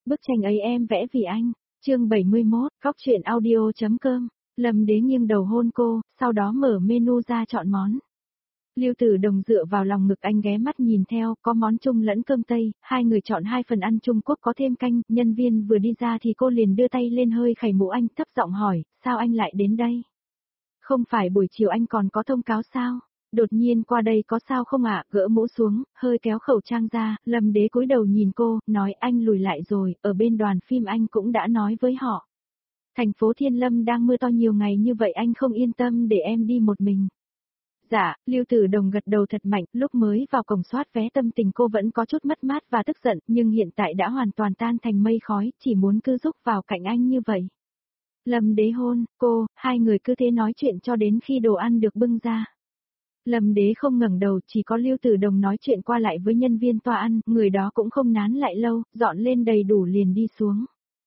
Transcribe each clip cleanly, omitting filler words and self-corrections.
Bức tranh ấy em vẽ vì anh. Chương 71, góc truyện audio.com. Lâm Đế nghiêng đầu hôn cô, sau đó mở menu ra chọn món. Lưu Tử Đồng dựa vào lòng ngực anh ghé mắt nhìn theo, có món Trung lẫn cơm Tây, hai người chọn 2 phần ăn Trung Quốc có thêm canh, nhân viên vừa đi ra thì cô liền đưa tay lên hơi khẩy mũ anh, thấp giọng hỏi, sao anh lại đến đây? Không phải buổi chiều anh còn có thông cáo sao? Đột nhiên qua đây có sao không ạ? Gỡ mũ xuống, hơi kéo khẩu trang ra, Lâm Đế cúi đầu nhìn cô, nói anh lùi lại rồi, ở bên đoàn phim anh cũng đã nói với họ. Thành phố Thiên Lâm đang mưa to nhiều ngày như vậy anh không yên tâm để em đi một mình. Dạ, Lưu Tử Đồng gật đầu thật mạnh, lúc mới vào cổng soát vé tâm tình cô vẫn có chút mất mát và tức giận, nhưng hiện tại đã hoàn toàn tan thành mây khói, chỉ muốn cứ rúc vào cạnh anh như vậy. Lâm Đế hôn, cô, hai người cứ thế nói chuyện cho đến khi đồ ăn được bưng ra. Lâm Đế không ngẩng đầu, chỉ có Lưu Tử Đồng nói chuyện qua lại với nhân viên toa ăn, người đó cũng không nán lại lâu, dọn lên đầy đủ liền đi xuống.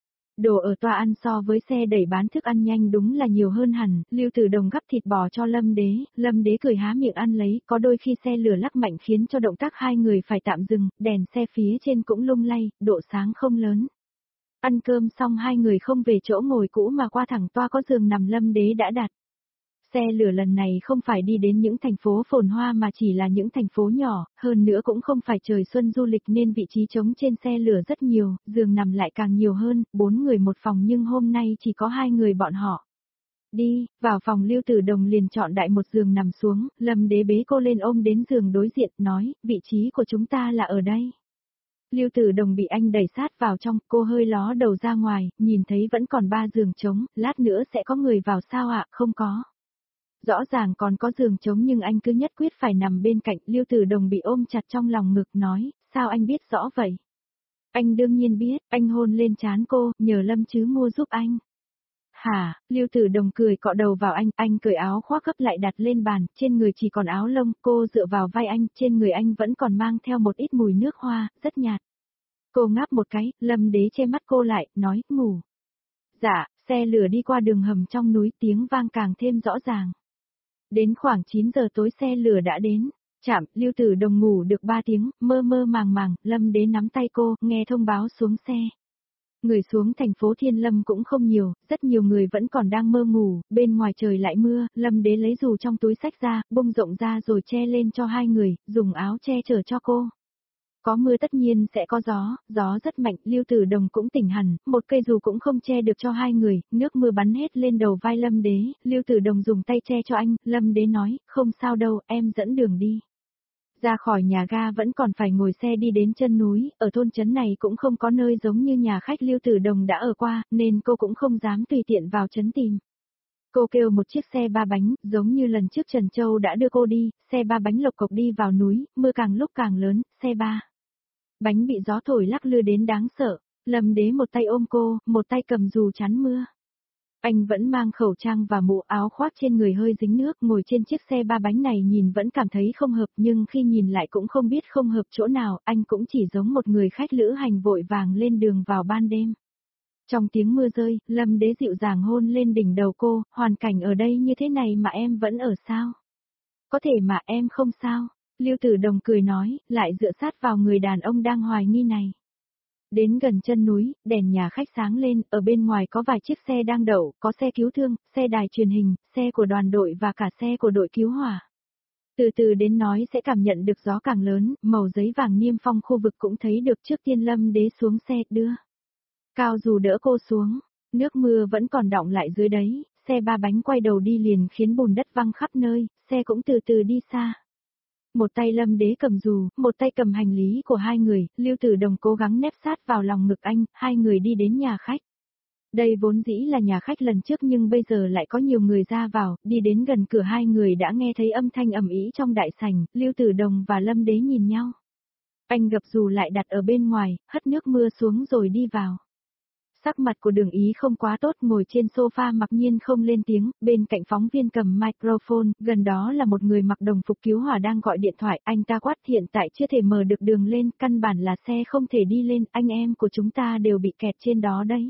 Đồ ở toa ăn so với xe đẩy bán thức ăn nhanh đúng là nhiều hơn hẳn, Lưu Tử Đồng gắp thịt bò cho Lâm Đế cười há miệng ăn lấy, có đôi khi xe lửa lắc mạnh khiến cho động tác hai người phải tạm dừng, đèn xe phía trên cũng lung lay, độ sáng không lớn. Ăn cơm xong hai người không về chỗ ngồi cũ mà qua thẳng toa có giường nằm Lâm Đế đã đặt. Xe lửa lần này không phải đi đến những thành phố phồn hoa mà chỉ là những thành phố nhỏ, hơn nữa cũng không phải trời xuân du lịch nên vị trí trống trên xe lửa rất nhiều, giường nằm lại càng nhiều hơn, 4 người một phòng nhưng hôm nay chỉ có 2 người bọn họ. Đi, vào phòng Lưu Tử Đồng liền chọn đại một giường nằm xuống, Lâm Đế bế cô lên ôm đến giường đối diện, nói, vị trí của chúng ta là ở đây. Lưu Tử Đồng bị anh đẩy sát vào trong, cô hơi ló đầu ra ngoài, nhìn thấy vẫn còn 3 giường trống, lát nữa sẽ có người vào sao ạ, không có. Rõ ràng còn có giường trống nhưng anh cứ nhất quyết phải nằm bên cạnh, Lưu Tử Đồng bị ôm chặt trong lòng ngực nói, sao anh biết rõ vậy? Anh đương nhiên biết, anh hôn lên trán cô, nhờ Lâm chứ mua giúp anh. Hả, Lưu Tử Đồng cười cọ đầu vào anh cởi áo khoác gấp lại đặt lên bàn, trên người chỉ còn áo lông, cô dựa vào vai anh, trên người anh vẫn còn mang theo một ít mùi nước hoa, rất nhạt. Cô ngáp một cái, Lâm Đế che mắt cô lại, nói, ngủ. Dạ, xe lửa đi qua đường hầm trong núi tiếng vang càng thêm rõ ràng. Đến khoảng 9 giờ tối xe lửa đã đến, chạm, Lưu Tử Đồng ngủ được 3 tiếng, mơ mơ màng màng, Lâm Đế nắm tay cô, nghe thông báo xuống xe. Người xuống thành phố Thiên Lâm cũng không nhiều, rất nhiều người vẫn còn đang mơ ngủ, bên ngoài trời lại mưa, Lâm Đế lấy dù trong túi xách ra, bung rộng ra rồi che lên cho hai người, dùng áo che chở cho cô. Có mưa tất nhiên sẽ có gió rất mạnh, Lưu Tử Đồng cũng tỉnh hẳn, một cây dù cũng không che được cho hai người, nước mưa bắn hết lên đầu vai Lâm Đế, Lưu Tử Đồng dùng tay che cho anh, Lâm Đế nói, không sao đâu, em dẫn đường đi. Ra khỏi nhà ga vẫn còn phải ngồi xe đi đến chân núi, ở thôn trấn này cũng không có nơi giống như nhà khách Lưu Tử Đồng đã ở qua, nên cô cũng không dám tùy tiện vào trấn tìm. Cô kêu một chiếc xe 3 bánh, giống như lần trước Trần Châu đã đưa cô đi, xe 3 bánh lộc cộc đi vào núi, mưa càng lúc càng lớn, xe 3 bánh bị gió thổi lắc lư đến đáng sợ, Lâm Đế một tay ôm cô, một tay cầm dù chắn mưa. Anh vẫn mang khẩu trang và mũ áo khoác trên người hơi dính nước, ngồi trên chiếc xe 3 bánh này nhìn vẫn cảm thấy không hợp nhưng khi nhìn lại cũng không biết không hợp chỗ nào, anh cũng chỉ giống một người khách lữ hành vội vàng lên đường vào ban đêm. Trong tiếng mưa rơi, Lâm Đế dịu dàng hôn lên đỉnh đầu cô, hoàn cảnh ở đây như thế này mà em vẫn ở sao? Có thể mà em không sao. Lưu Tử Đồng cười nói, lại dựa sát vào người đàn ông đang hoài nghi này. Đến gần chân núi, đèn nhà khách sáng lên, ở bên ngoài có vài chiếc xe đang đậu, có xe cứu thương, xe đài truyền hình, xe của đoàn đội và cả xe của đội cứu hỏa. Từ từ đến nói sẽ cảm nhận được gió càng lớn, màu giấy vàng niêm phong khu vực cũng thấy được trước tiên Lâm Đế xuống xe, đưa. Cao dù đỡ cô xuống, nước mưa vẫn còn đọng lại dưới đấy, xe 3 bánh quay đầu đi liền khiến bùn đất văng khắp nơi, xe cũng từ từ đi xa. Một tay Lâm Đế cầm dù, một tay cầm hành lý của hai người, Lưu Tử Đồng cố gắng nép sát vào lòng ngực anh, hai người đi đến nhà khách. Đây vốn dĩ là nhà khách lần trước nhưng bây giờ lại có nhiều người ra vào, đi đến gần cửa hai người đã nghe thấy âm thanh ầm ĩ trong đại sảnh, Lưu Tử Đồng và Lâm Đế nhìn nhau. Anh gập dù lại đặt ở bên ngoài, hất nước mưa xuống rồi đi vào. Sắc mặt của Đường Ý không quá tốt, ngồi trên sofa mặc nhiên không lên tiếng, bên cạnh phóng viên cầm microphone, gần đó là một người mặc đồng phục cứu hỏa đang gọi điện thoại, anh ta quát hiện tại chưa thể mở được đường lên, căn bản là xe không thể đi lên, anh em của chúng ta đều bị kẹt trên đó đấy.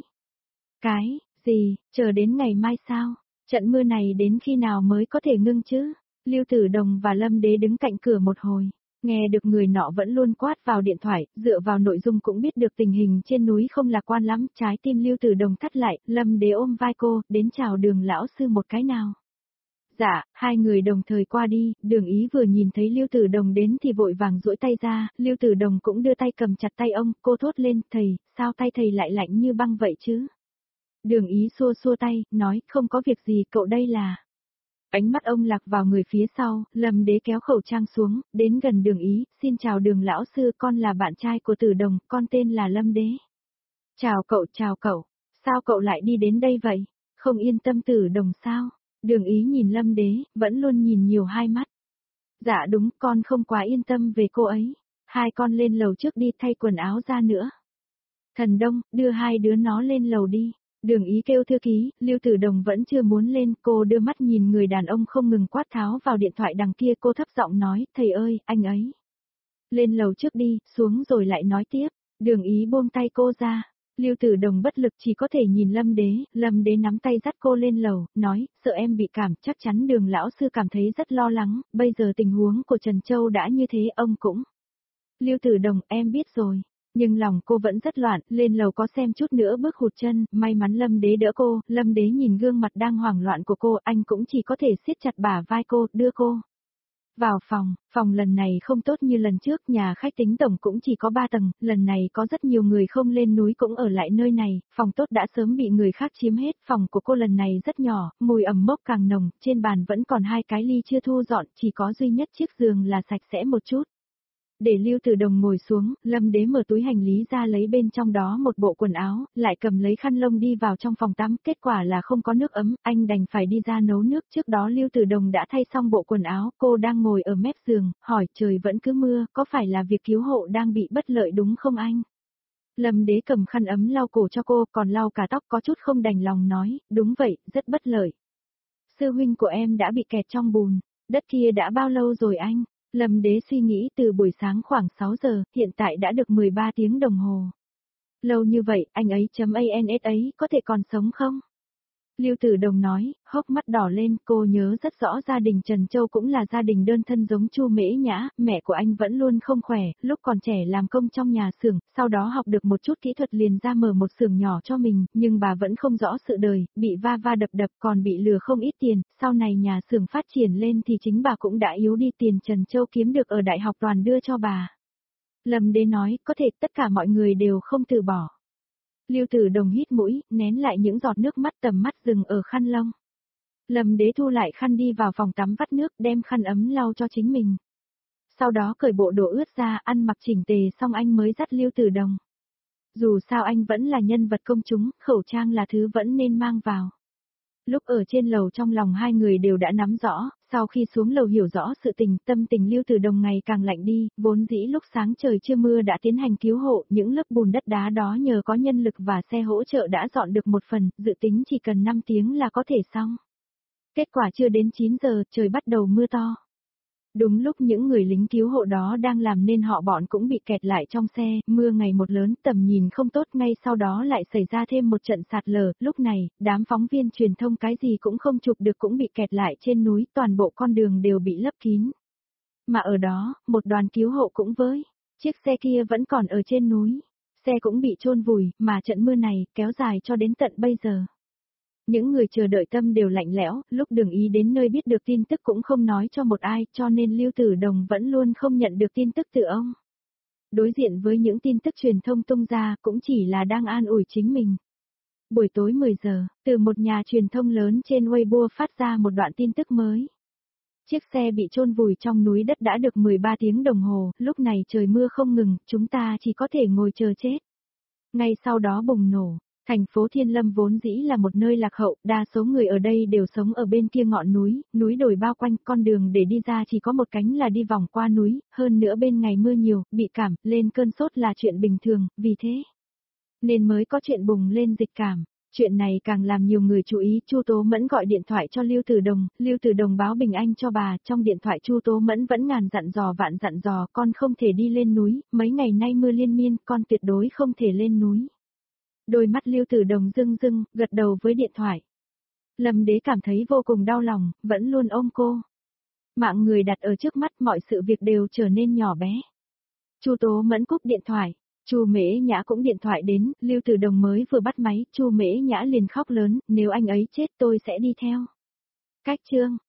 Cái, gì, chờ đến ngày mai sao? Trận mưa này đến khi nào mới có thể ngưng chứ? Lưu Tử Đồng và Lâm Đế đứng cạnh cửa một hồi. Nghe được người nọ vẫn luôn quát vào điện thoại, dựa vào nội dung cũng biết được tình hình trên núi không lạc quan lắm, trái tim Lưu Tử Đồng thắt lại, Lâm Đế ôm vai cô, đến chào Đường lão sư một cái nào. Dạ, hai người đồng thời qua đi, Đường Ý vừa nhìn thấy Lưu Tử Đồng đến thì vội vàng duỗi tay ra, Lưu Tử Đồng cũng đưa tay cầm chặt tay ông, cô thốt lên, thầy, sao tay thầy lại lạnh như băng vậy chứ? Đường Ý xua xua tay, nói, không có việc gì, cậu đây là... Ánh mắt ông lạc vào người phía sau, Lâm Đế kéo khẩu trang xuống, đến gần Đường Ý, xin chào Đường lão sư, con là bạn trai của Tử Đồng, con tên là Lâm Đế. Chào cậu, sao cậu lại đi đến đây vậy? Không yên tâm Tử Đồng sao? Đường Ý nhìn Lâm Đế, vẫn luôn nhìn nhiều hai mắt. Dạ đúng, con không quá yên tâm về cô ấy. Hai con lên lầu trước đi thay quần áo ra nữa. Thần Đông, đưa hai đứa nó lên lầu đi. Đường Ý kêu thư ký, Lưu Tử Đồng vẫn chưa muốn lên, cô đưa mắt nhìn người đàn ông không ngừng quát tháo vào điện thoại đằng kia, cô thấp giọng nói, thầy ơi, anh ấy. Lên lầu trước đi, xuống rồi lại nói tiếp. Đường Ý buông tay cô ra. Lưu Tử Đồng bất lực chỉ có thể nhìn Lâm Đế nắm tay dắt cô lên lầu, nói, sợ em bị cảm, chắc chắn Đường lão sư cảm thấy rất lo lắng, bây giờ tình huống của Trần Châu đã như thế, ông cũng. Lưu Tử Đồng, em biết rồi. Nhưng lòng cô vẫn rất loạn, lên lầu có xem chút nữa bước hụt chân, may mắn Lâm Đế đỡ cô, Lâm Đế nhìn gương mặt đang hoảng loạn của cô, anh cũng chỉ có thể siết chặt bả vai cô, đưa cô. Vào phòng lần này không tốt như lần trước, nhà khách tính tổng cũng chỉ có 3 tầng, lần này có rất nhiều người không lên núi cũng ở lại nơi này, phòng tốt đã sớm bị người khác chiếm hết, phòng của cô lần này rất nhỏ, mùi ẩm mốc càng nồng, trên bàn vẫn còn 2 cái ly chưa thu dọn, chỉ có duy nhất chiếc giường là sạch sẽ một chút. Để Lưu Tử Đồng ngồi xuống, Lâm Đế mở túi hành lý ra lấy bên trong đó một bộ quần áo, lại cầm lấy khăn lông đi vào trong phòng tắm, kết quả là không có nước ấm, anh đành phải đi ra nấu nước. Trước đó Lưu Tử Đồng đã thay xong bộ quần áo, cô đang ngồi ở mép giường, hỏi trời vẫn cứ mưa, có phải là việc cứu hộ đang bị bất lợi đúng không anh? Lâm Đế cầm khăn ấm lau cổ cho cô, còn lau cả tóc, có chút không đành lòng nói, đúng vậy, rất bất lợi. Sư huynh của em đã bị kẹt trong bùn, đất kia đã bao lâu rồi anh? Lâm Đế suy nghĩ từ buổi sáng khoảng 6 giờ, hiện tại đã được 13 tiếng đồng hồ. Lâu như vậy, anh ấy .ans ấy có thể còn sống không? Lưu Tử Đồng nói, hốc mắt đỏ lên, cô nhớ rất rõ gia đình Trần Châu cũng là gia đình đơn thân giống Chu Mễ Nhã, mẹ của anh vẫn luôn không khỏe, lúc còn trẻ làm công trong nhà xưởng, sau đó học được một chút kỹ thuật liền ra mở một xưởng nhỏ cho mình, nhưng bà vẫn không rõ sự đời, bị va va đập đập còn bị lừa không ít tiền, sau này nhà xưởng phát triển lên thì chính bà cũng đã yếu đi, tiền Trần Châu kiếm được ở đại học toàn đưa cho bà. Lâm Đế nói, có thể tất cả mọi người đều không từ bỏ. Lưu Tử Đồng hít mũi, nén lại những giọt nước mắt, tầm mắt dừng ở khăn lông. Lâm Đế thu lại khăn đi vào phòng tắm vắt nước, đem khăn ấm lau cho chính mình. Sau đó cởi bộ đồ ướt ra, ăn mặc chỉnh tề xong anh mới dắt Lưu Tử Đồng. Dù sao anh vẫn là nhân vật công chúng, khẩu trang là thứ vẫn nên mang vào. Lúc ở trên lầu trong lòng hai người đều đã nắm rõ, sau khi xuống lầu hiểu rõ sự tình, tâm tình Lưu Tử Đồng ngày càng lạnh đi, vốn dĩ lúc sáng trời chưa mưa đã tiến hành cứu hộ, những lớp bùn đất đá đó nhờ có nhân lực và xe hỗ trợ đã dọn được một phần, dự tính chỉ cần 5 tiếng là có thể xong. Kết quả chưa đến 9 giờ, trời bắt đầu mưa to. Đúng lúc những người lính cứu hộ đó đang làm nên bọn cũng bị kẹt lại trong xe, mưa ngày một lớn, tầm nhìn không tốt, ngay sau đó lại xảy ra thêm một trận sạt lở, lúc này, đám phóng viên truyền thông cái gì cũng không chụp được cũng bị kẹt lại trên núi, toàn bộ con đường đều bị lấp kín. Mà ở đó, một đoàn cứu hộ cũng với, chiếc xe kia vẫn còn ở trên núi, xe cũng bị chôn vùi, mà trận mưa này kéo dài cho đến tận bây giờ. Những người chờ đợi tâm đều lạnh lẽo, lúc Đường Ý đến nơi biết được tin tức cũng không nói cho một ai, cho nên Lưu Tử Đồng vẫn luôn không nhận được tin tức từ ông. Đối diện với những tin tức truyền thông tung ra cũng chỉ là đang an ủi chính mình. Buổi tối 10 giờ, từ một nhà truyền thông lớn trên Weibo phát ra một đoạn tin tức mới. Chiếc xe bị chôn vùi trong núi đất đã được 13 tiếng đồng hồ, lúc này trời mưa không ngừng, chúng ta chỉ có thể ngồi chờ chết. Ngay sau đó bùng nổ. Thành phố Thiên Lâm vốn dĩ là một nơi lạc hậu, đa số người ở đây đều sống ở bên kia ngọn núi đồi bao quanh, con đường để đi ra chỉ có một cánh là đi vòng qua núi, hơn nữa bên ngày mưa nhiều, bị cảm, lên cơn sốt là chuyện bình thường, vì thế nên mới có chuyện bùng lên dịch cảm. Chuyện này càng làm nhiều người chú ý, Chu Tố Mẫn gọi điện thoại cho Lưu Tử Đồng báo bình an cho bà, trong điện thoại Chu Tố Mẫn vẫn ngàn dặn dò vạn dặn dò, con không thể đi lên núi, mấy ngày nay mưa liên miên, con tuyệt đối không thể lên núi. Đôi mắt Lưu Tử Đồng rưng rưng, gật đầu với điện thoại. Lâm Đế cảm thấy vô cùng đau lòng, vẫn luôn ôm cô. Mạng người đặt ở trước mắt, mọi sự việc đều trở nên nhỏ bé. Chu Tố Mẫn cúp điện thoại, Chu Mễ Nhã cũng điện thoại đến, Lưu Tử Đồng mới vừa bắt máy, Chu Mễ Nhã liền khóc lớn, nếu anh ấy chết tôi sẽ đi theo. Cách chương